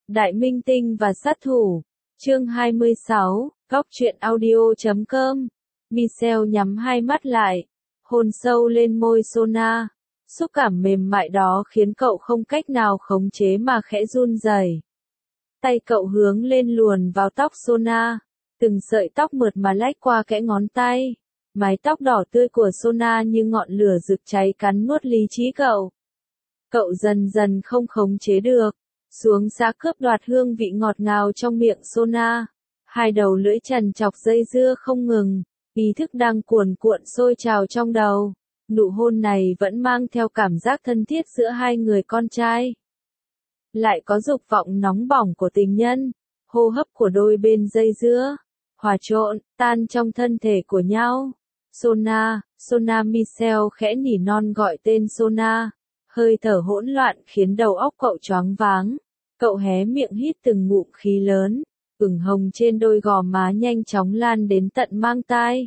Đại minh tinh và sát thủ. Chương 26, Góc truyện audio.com. Michelle nhắm hai mắt lại, hôn sâu lên môi Sona. Xúc cảm mềm mại đó khiến cậu không cách nào khống chế mà khẽ run rẩy. Tay cậu hướng lên luồn vào tóc Sona, từng sợi tóc mượt mà lách qua kẽ ngón tay. Mái tóc đỏ tươi của Sona như ngọn lửa rực cháy cắn nuốt lý trí cậu. Cậu dần dần không khống chế được, xuống xã cướp đoạt hương vị ngọt ngào trong miệng Sona. Hai đầu lưỡi trằn trọc dây dưa không ngừng, ý thức đang cuồn cuộn sôi trào trong đầu. Nụ hôn này vẫn mang theo cảm giác thân thiết giữa hai người con trai. Lại có dục vọng nóng bỏng của tình nhân, hô hấp của đôi bên dây dưa, hòa trộn, tan trong thân thể của nhau. Sona, Sona. Michelle khẽ nỉ non gọi tên Sona. Hơi thở hỗn loạn khiến đầu óc cậu choáng váng. Cậu hé miệng hít từng ngụm khí lớn, ửng hồng trên đôi gò má nhanh chóng lan đến tận mang tai.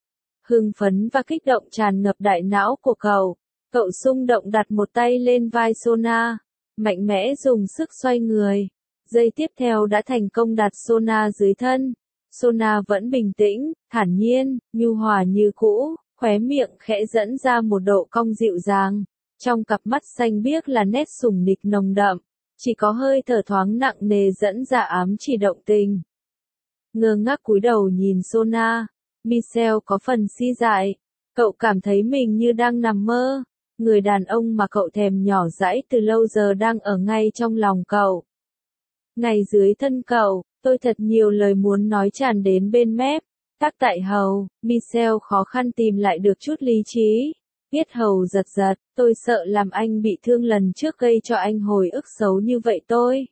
Hưng phấn và kích động tràn ngập đại não của cậu. Cậu xung động đặt một tay lên vai Sona, mạnh mẽ dùng sức xoay người. Giây tiếp theo đã thành công đặt Sona dưới thân. Sona vẫn bình tĩnh, thản nhiên, nhu hòa như cũ, khóe miệng khẽ dẫn ra một độ cong dịu dàng. Trong cặp mắt xanh biếc là nét sủng nịch nồng đậm, chỉ có hơi thở thoáng nặng nề dẫn ra ám chỉ động tình. Ngơ ngác cúi đầu nhìn Sona, Michelle có phần si dại. Cậu cảm thấy mình như đang nằm mơ. Người đàn ông mà cậu thèm nhỏ dãi từ lâu giờ đang ở ngay trong lòng cậu. Ngay dưới thân cậu, tôi thật nhiều lời muốn nói tràn đến bên mép. Tắc tại hầu, Michelle khó khăn tìm lại được chút lý trí. Yết hầu giật giật, tôi sợ làm anh bị thương lần trước gây cho anh hồi ức xấu như vậy tôi.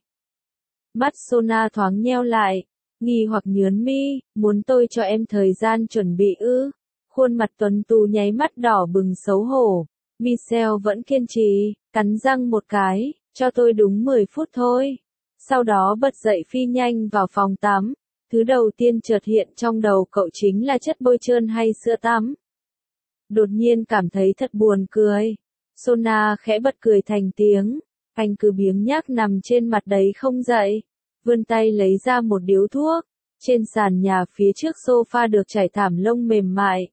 Mắt Sona thoáng nheo lại, nghi hoặc nhớn mi, muốn tôi cho em thời gian chuẩn bị ư? Khuôn mặt tuấn tú nháy mắt đỏ bừng xấu hổ. Michelle vẫn kiên trì, cắn răng một cái, cho tôi đúng 10 phút thôi. Sau đó bật dậy phi nhanh vào phòng tắm. Thứ đầu tiên chợt hiện trong đầu cậu chính là chất bôi trơn hay sữa tắm. Đột nhiên cảm thấy thật buồn cười. Sona khẽ bật cười thành tiếng. Anh cứ biếng nhác nằm trên mặt đấy không dậy. Vươn tay lấy ra một điếu thuốc. Trên sàn nhà phía trước sofa được trải thảm lông mềm mại.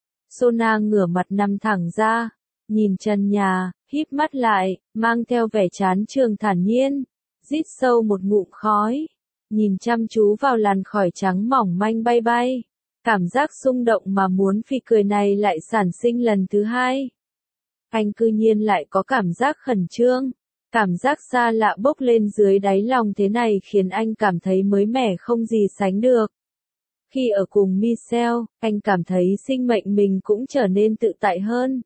Sona ngửa mặt nằm thẳng ra, nhìn trần nhà, híp mắt lại, mang theo vẻ chán chường thản nhiên. Rít sâu một ngụm khói, nhìn chăm chú vào làn khói trắng mỏng manh bay bay. Cảm giác xung động mà muốn phì cười này lại sản sinh lần thứ hai. Anh cư nhiên lại có cảm giác khẩn trương. Cảm giác xa lạ bốc lên dưới đáy lòng thế này khiến anh cảm thấy mới mẻ không gì sánh được. Khi ở cùng Michelle, anh cảm thấy sinh mệnh mình cũng trở nên tự tại hơn.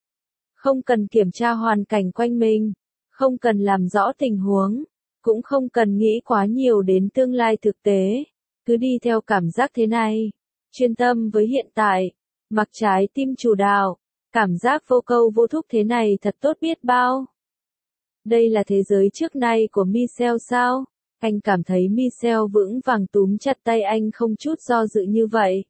Không cần kiểm tra hoàn cảnh quanh mình, không cần làm rõ tình huống, cũng không cần nghĩ quá nhiều đến tương lai thực tế. Cứ đi theo cảm giác thế này, chuyên tâm với hiện tại, mặc trái tim chủ đạo. Cảm giác vô câu vô thúc thế này thật tốt biết bao. Đây là thế giới trước nay của Michelle sao? Anh cảm thấy Michelle vững vàng túm chặt tay anh không chút do dự như vậy.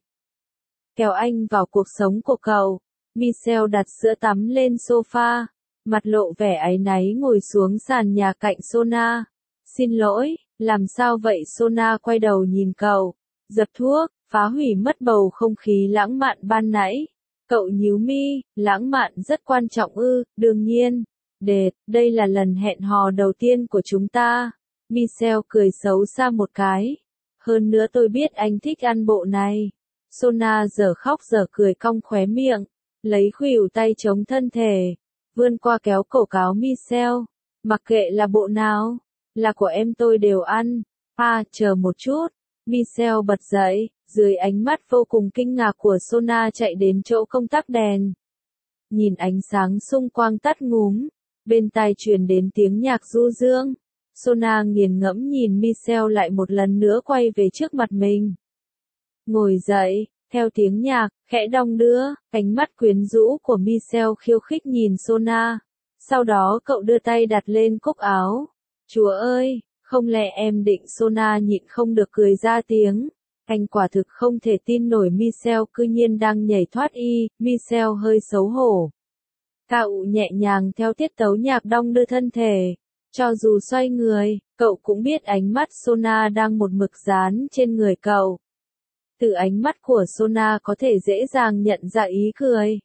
Kéo anh vào cuộc sống của cậu. Michelle đặt sữa tắm lên sofa, mặt lộ vẻ áy náy ngồi xuống sàn nhà cạnh Sona. Xin lỗi, làm sao vậy? Sona quay đầu nhìn cậu, dập thuốc, phá hủy mất bầu không khí lãng mạn ban nãy. Cậu nhíu mi, lãng mạn rất quan trọng ư? Đương nhiên. Đệt, đây là lần hẹn hò đầu tiên của chúng ta. Michelle cười xấu xa một cái. Hơn nữa tôi biết anh thích ăn bộ này. Sona giờ khóc giờ cười cong khóe miệng, lấy khuỷu tay chống thân thể, vươn qua kéo cổ áo Michelle. Mặc kệ là bộ nào, là của em tôi đều ăn. Chờ một chút. Michelle bật dậy, dưới ánh mắt vô cùng kinh ngạc của Sona chạy đến chỗ công tắc đèn. Nhìn ánh sáng xung quanh tắt ngúm, bên tai truyền đến tiếng nhạc du dương. Sona nghiền ngẫm nhìn Michelle lại một lần nữa quay về trước mặt mình. Ngồi dậy, theo tiếng nhạc, khẽ đong đưa, ánh mắt quyến rũ của Michelle khiêu khích nhìn Sona. Sau đó cậu đưa tay đặt lên cúc áo. Chúa ơi, không lẽ em định? Sona nhịn không được cười ra tiếng. Anh quả thực không thể tin nổi Michelle cư nhiên đang nhảy thoát y. Michelle hơi xấu hổ. Cậu nhẹ nhàng theo tiết tấu nhạc đong đưa thân thể. Cho dù xoay người, cậu cũng biết ánh mắt Sona đang một mực dán trên người cậu. Từ ánh mắt của Sona có thể dễ dàng nhận ra ý cười.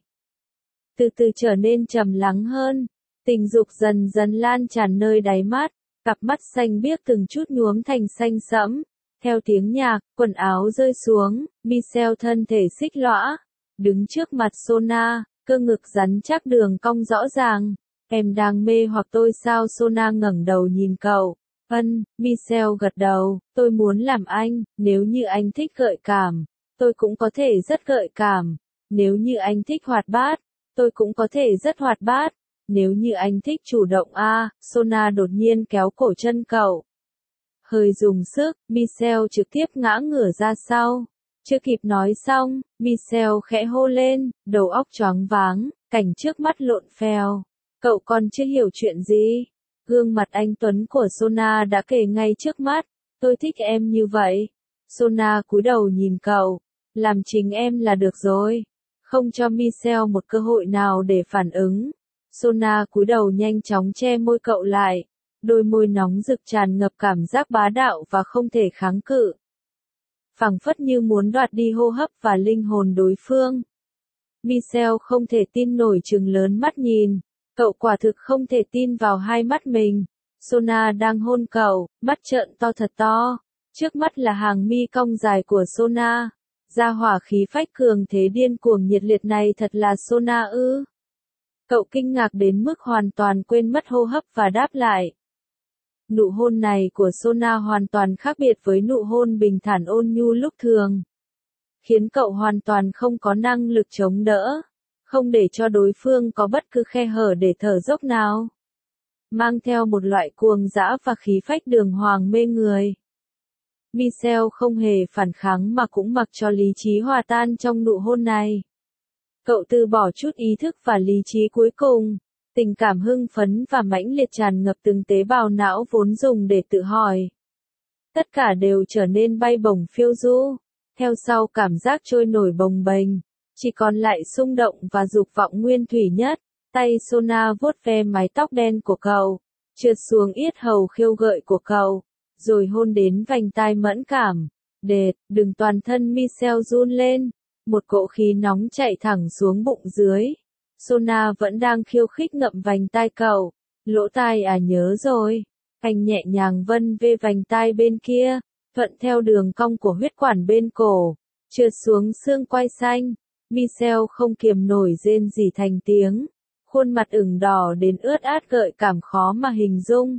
Từ từ trở nên trầm lắng hơn, tình dục dần dần lan tràn nơi đáy mắt, cặp mắt xanh biếc từng chút nhuốm thành xanh sẫm. Theo tiếng nhạc, quần áo rơi xuống, Michelle thân thể xích lõa, đứng trước mặt Sona, cơ ngực rắn chắc đường cong rõ ràng. Em đang mê hoặc tôi sao? Sona ngẩng đầu nhìn cậu. Michelle gật đầu, tôi muốn làm anh, nếu như anh thích gợi cảm, tôi cũng có thể rất gợi cảm. Nếu như anh thích hoạt bát, tôi cũng có thể rất hoạt bát. Nếu như anh thích chủ động Sona đột nhiên kéo cổ chân cậu. Hơi dùng sức, Michelle trực tiếp ngã ngửa ra sau. Chưa kịp nói xong, Michelle khẽ hô lên, đầu óc choáng váng, cảnh trước mắt lộn phèo. Cậu còn chưa hiểu chuyện gì. Gương mặt anh tuấn của Sona đã kề ngay trước mắt. Tôi thích em như vậy. Sona cúi đầu nhìn cậu. Làm chính em là được rồi. Không cho Michelle một cơ hội nào để phản ứng. Sona cúi đầu nhanh chóng che môi cậu lại. Đôi môi nóng rực tràn ngập cảm giác bá đạo và không thể kháng cự. Phảng phất như muốn đoạt đi hô hấp và linh hồn đối phương. Michelle không thể tin nổi trừng lớn mắt nhìn. Cậu quả thực không thể tin vào hai mắt mình. Sona đang hôn cậu, mắt trợn to thật to. Trước mắt là hàng mi cong dài của Sona. Ra hỏa khí phách cường thế điên cuồng nhiệt liệt này thật là Sona ư? Cậu kinh ngạc đến mức hoàn toàn quên mất hô hấp và đáp lại. Nụ hôn này của Sona hoàn toàn khác biệt với nụ hôn bình thản ôn nhu lúc thường. Khiến cậu hoàn toàn không có năng lực chống đỡ. Không để cho đối phương có bất cứ khe hở để thở dốc nào. Mang theo một loại cuồng dã và khí phách đường hoàng mê người. Michelle không hề phản kháng mà cũng mặc cho lý trí hòa tan trong nụ hôn này. Cậu từ bỏ chút ý thức và lý trí cuối cùng. Tình cảm hưng phấn và mãnh liệt tràn ngập từng tế bào não vốn dùng để tự hỏi. Tất cả đều trở nên bay bổng phiêu du. Theo sau cảm giác trôi nổi bồng bềnh. Chỉ còn lại xung động và dục vọng nguyên thủy nhất. Tay Sona vuốt ve mái tóc đen của cậu. Trượt xuống yết hầu khiêu gợi của cậu. Rồi hôn đến vành tai mẫn cảm. Đừng toàn thân Michelle run lên. Một cỗ khí nóng chạy thẳng xuống bụng dưới. Sona vẫn đang khiêu khích ngậm vành tai cậu. Lỗ tai nhớ rồi. Anh nhẹ nhàng vân về vành tai bên kia. Thuận theo đường cong của huyết quản bên cổ. Trượt xuống xương quai xanh. Michelle không kiềm nổi rên rỉ thành tiếng. Khuôn mặt ửng đỏ đến ướt át gợi cảm khó mà hình dung.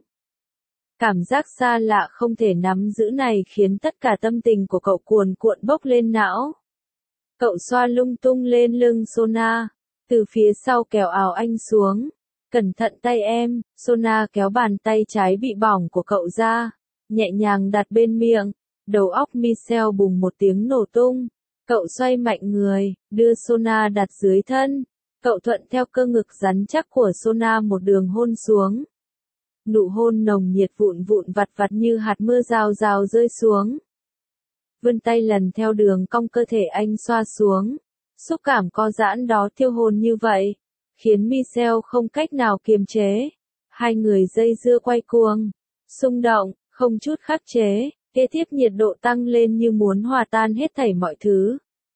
Cảm giác xa lạ không thể nắm giữ này khiến tất cả tâm tình của cậu cuồn cuộn bốc lên não. Cậu xoa lung tung lên lưng Sona. Từ phía sau kéo áo anh xuống. Cẩn thận tay em. Sona kéo bàn tay trái bị bỏng của cậu ra. Nhẹ nhàng đặt bên miệng. Đầu óc Michelle bùng một tiếng nổ tung. Cậu xoay mạnh người, đưa Sona đặt dưới thân. Cậu thuận theo cơ ngực rắn chắc của Sona một đường hôn xuống. Nụ hôn nồng nhiệt vụn vụn vặt vặt như hạt mưa rào rào rơi xuống. Vươn tay lần theo đường cong cơ thể anh xoa xuống. Xúc cảm co giãn đó thiêu hồn như vậy. Khiến Michelle không cách nào kiềm chế. Hai người dây dưa quay cuồng. Xung động, không chút khắc chế. Kế tiếp nhiệt độ tăng lên như muốn hòa tan hết thảy mọi thứ.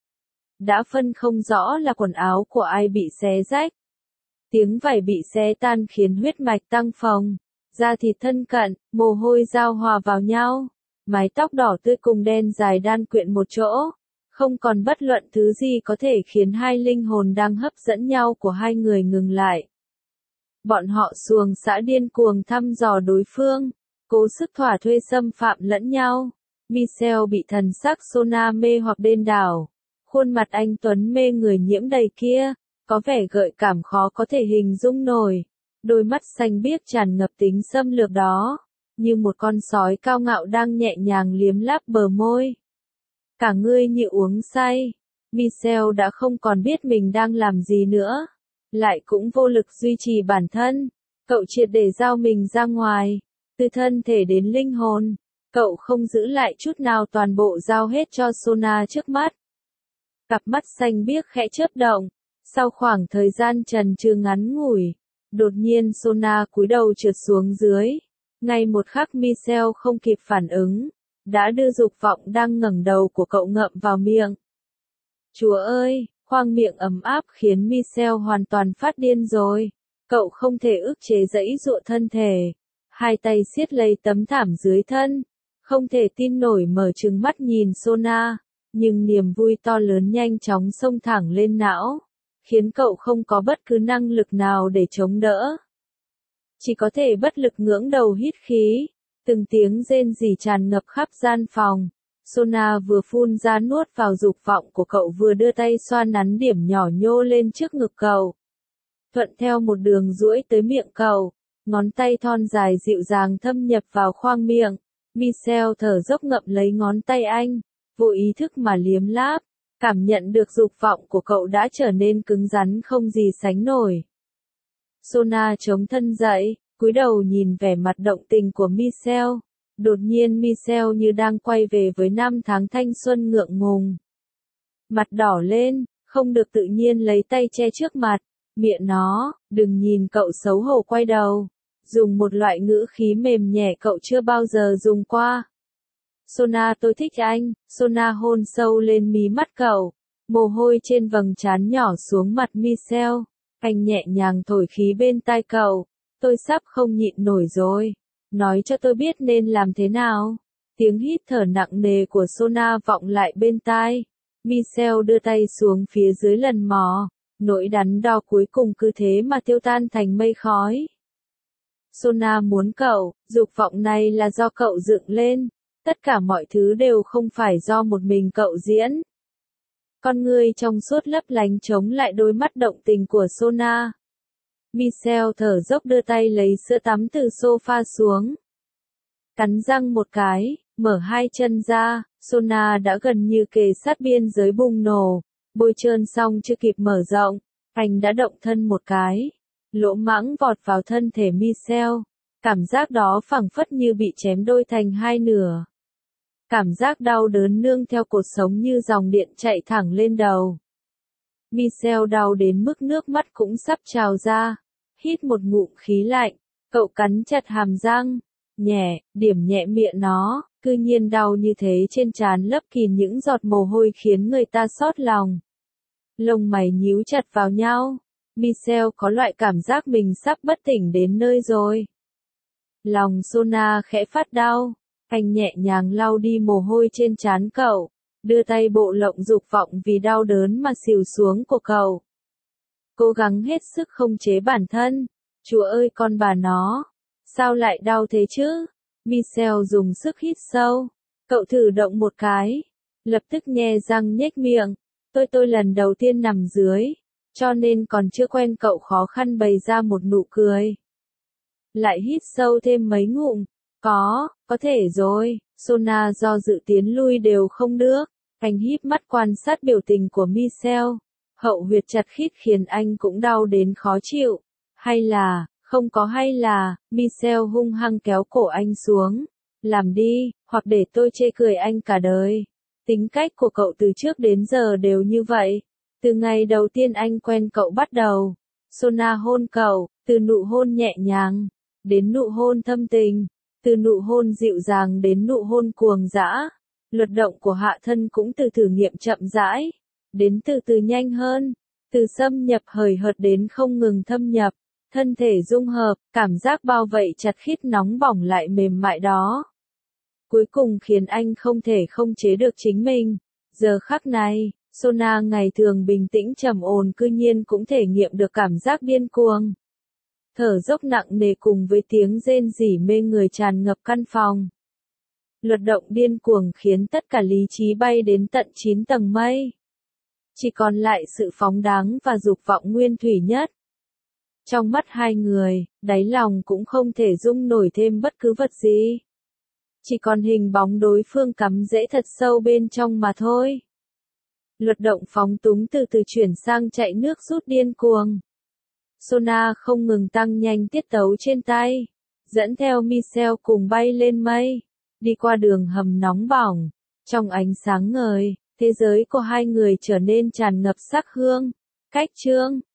Đã phân không rõ là quần áo của ai bị xé rách. Tiếng vải bị xé tan khiến huyết mạch tăng phồng. Da thịt thân cận, mồ hôi giao hòa vào nhau. Mái tóc đỏ tươi cùng đen dài đan quyện một chỗ. Không còn bất luận thứ gì có thể khiến hai linh hồn đang hấp dẫn nhau của hai người ngừng lại. Bọn họ xuồng xã điên cuồng thăm dò đối phương. Cố sức thỏa thuê xâm phạm lẫn nhau. Michelle bị thần sắc Sona mê hoặc điên đảo. Khuôn mặt anh tuấn mê người nhiễm đầy kia, có vẻ gợi cảm khó có thể hình dung nổi. Đôi mắt xanh biếc tràn ngập tính xâm lược đó, như một con sói cao ngạo đang nhẹ nhàng liếm láp bờ môi. Cả người như uống say. Michelle đã không còn biết mình đang làm gì nữa, lại cũng vô lực duy trì bản thân. Cậu triệt để giao mình ra ngoài, từ thân thể đến linh hồn. Cậu không giữ lại chút nào, toàn bộ giao hết cho Sona trước mắt. Cặp mắt xanh biếc khẽ chớp động. Sau khoảng thời gian trần trừ ngắn ngủi, Đột nhiên Sona cúi đầu trượt xuống dưới. Ngay một khắc Michelle không kịp phản ứng, đã đưa dục vọng đang ngẩng đầu của cậu ngậm vào miệng. Chúa ơi, khoang miệng ấm áp khiến Michelle hoàn toàn phát điên rồi. Cậu không thể ức chế giãy giụa thân thể. Hai tay siết lấy tấm thảm dưới thân. Không thể tin nổi mở trừng mắt nhìn Sona. Nhưng niềm vui to lớn nhanh chóng xông thẳng lên não. Khiến cậu không có bất cứ năng lực nào để chống đỡ. Chỉ có thể bất lực ngưỡng đầu hít khí. Từng tiếng rên rỉ tràn ngập khắp gian phòng. Sona vừa phun ra nuốt vào dục vọng của cậu vừa đưa tay xoa nắn điểm nhỏ nhô lên trước ngực cậu. Thuận theo một đường duỗi tới miệng cậu, ngón tay thon dài dịu dàng thâm nhập vào khoang miệng. Michelle thở dốc ngậm lấy ngón tay anh, vô ý thức mà liếm láp, cảm nhận được dục vọng của cậu đã trở nên cứng rắn không gì sánh nổi. Sona chống thân dậy, cúi đầu nhìn vẻ mặt động tình của Michelle. Đột nhiên Michelle như đang quay về với năm tháng thanh xuân ngượng ngùng. Mặt đỏ lên, không được tự nhiên lấy tay che trước mặt. Miệng nó, đừng nhìn cậu xấu hổ quay đầu. Dùng một loại ngữ khí mềm nhẹ cậu chưa bao giờ dùng qua. Sona tôi thích anh. Sona hôn sâu lên mí mắt cậu. Mồ hôi trên vầng trán nhỏ xuống mặt Michelle. Anh nhẹ nhàng thổi khí bên tai cậu. Tôi sắp không nhịn nổi rồi. Nói cho tôi biết nên làm thế nào. Tiếng hít thở nặng nề của Sona vọng lại bên tai. Michelle đưa tay xuống phía dưới lần mò. Nỗi đắn đo cuối cùng cứ thế mà tiêu tan thành mây khói. Sona muốn cậu, dục vọng này là do cậu dựng lên. Tất cả mọi thứ đều không phải do một mình cậu diễn. Con ngươi trong suốt lấp lánh chống lại đôi mắt động tình của Sona. Michelle thở dốc đưa tay lấy sữa tắm từ sofa xuống. Cắn răng một cái, mở hai chân ra, Sona đã gần như kề sát biên giới bùng nổ. Bôi trơn xong chưa kịp mở rộng, anh đã động thân một cái. Lỗ mãng vọt vào thân thể Michelle. Cảm giác đó phảng phất như bị chém đôi thành hai nửa. Cảm giác đau đớn nương theo cột sống như dòng điện chạy thẳng lên đầu. Michelle đau đến mức nước mắt cũng sắp trào ra. Hít một ngụm khí lạnh, cậu cắn chặt hàm răng. Điểm nhẹ miệng nó, cư nhiên đau như thế trên trán lấp kín những giọt mồ hôi khiến người ta xót lòng. Lông mày nhíu chặt vào nhau. Michelle có loại cảm giác mình sắp bất tỉnh đến nơi rồi. Lòng Sona khẽ phát đau. Anh nhẹ nhàng lau đi mồ hôi trên trán cậu. Đưa tay bộ lộng dục vọng vì đau đớn mà xỉu xuống của cậu. Cố gắng hết sức không chế bản thân. Chúa ơi con bà nó. Sao lại đau thế chứ? Michelle dùng sức hít sâu. Cậu thử động một cái. Lập tức nhe răng nhếch miệng. Tôi lần đầu tiên nằm dưới. Cho nên còn chưa quen cậu khó khăn bày ra một nụ cười. Lại hít sâu thêm mấy ngụm. Có thể rồi. Sona do dự tiến lui đều không được. Anh híp mắt quan sát biểu tình của Michelle. Hậu huyệt chặt khít khiến anh cũng đau đến khó chịu. Không có hay là, Michelle hung hăng kéo cổ anh xuống. Làm đi, hoặc để tôi chê cười anh cả đời. Tính cách của cậu từ trước đến giờ đều như vậy. Từ ngày đầu tiên anh quen cậu bắt đầu. Sona hôn cậu, từ nụ hôn nhẹ nhàng, đến nụ hôn thâm tình. Từ nụ hôn dịu dàng đến nụ hôn cuồng dã. Luật động của hạ thân cũng từ thử nghiệm chậm rãi. Đến từ từ nhanh hơn. Từ xâm nhập hời hợt đến không ngừng thâm nhập. Thân thể dung hợp, cảm giác bao vây chặt khít nóng bỏng lại mềm mại đó. Cuối cùng khiến anh không thể không chế được chính mình. Giờ khắc này, Sona ngày thường bình tĩnh trầm ổn cư nhiên cũng thể nghiệm được cảm giác điên cuồng. Thở dốc nặng nề cùng với tiếng rên rỉ mê người tràn ngập căn phòng. Luật động điên cuồng khiến tất cả lý trí bay đến tận 9 tầng mây. Chỉ còn lại sự phóng đáng và dục vọng nguyên thủy nhất. Trong mắt hai người, đáy lòng cũng không thể dung nổi thêm bất cứ vật gì. Chỉ còn hình bóng đối phương cắm rễ thật sâu bên trong mà thôi. Luật động phóng túng từ từ chuyển sang chạy nước rút điên cuồng. Sona không ngừng tăng nhanh tiết tấu trên tay. Dẫn theo Michelle cùng bay lên mây. Đi qua đường hầm nóng bỏng. Trong ánh sáng ngời, thế giới của hai người trở nên tràn ngập sắc hương. Cách chương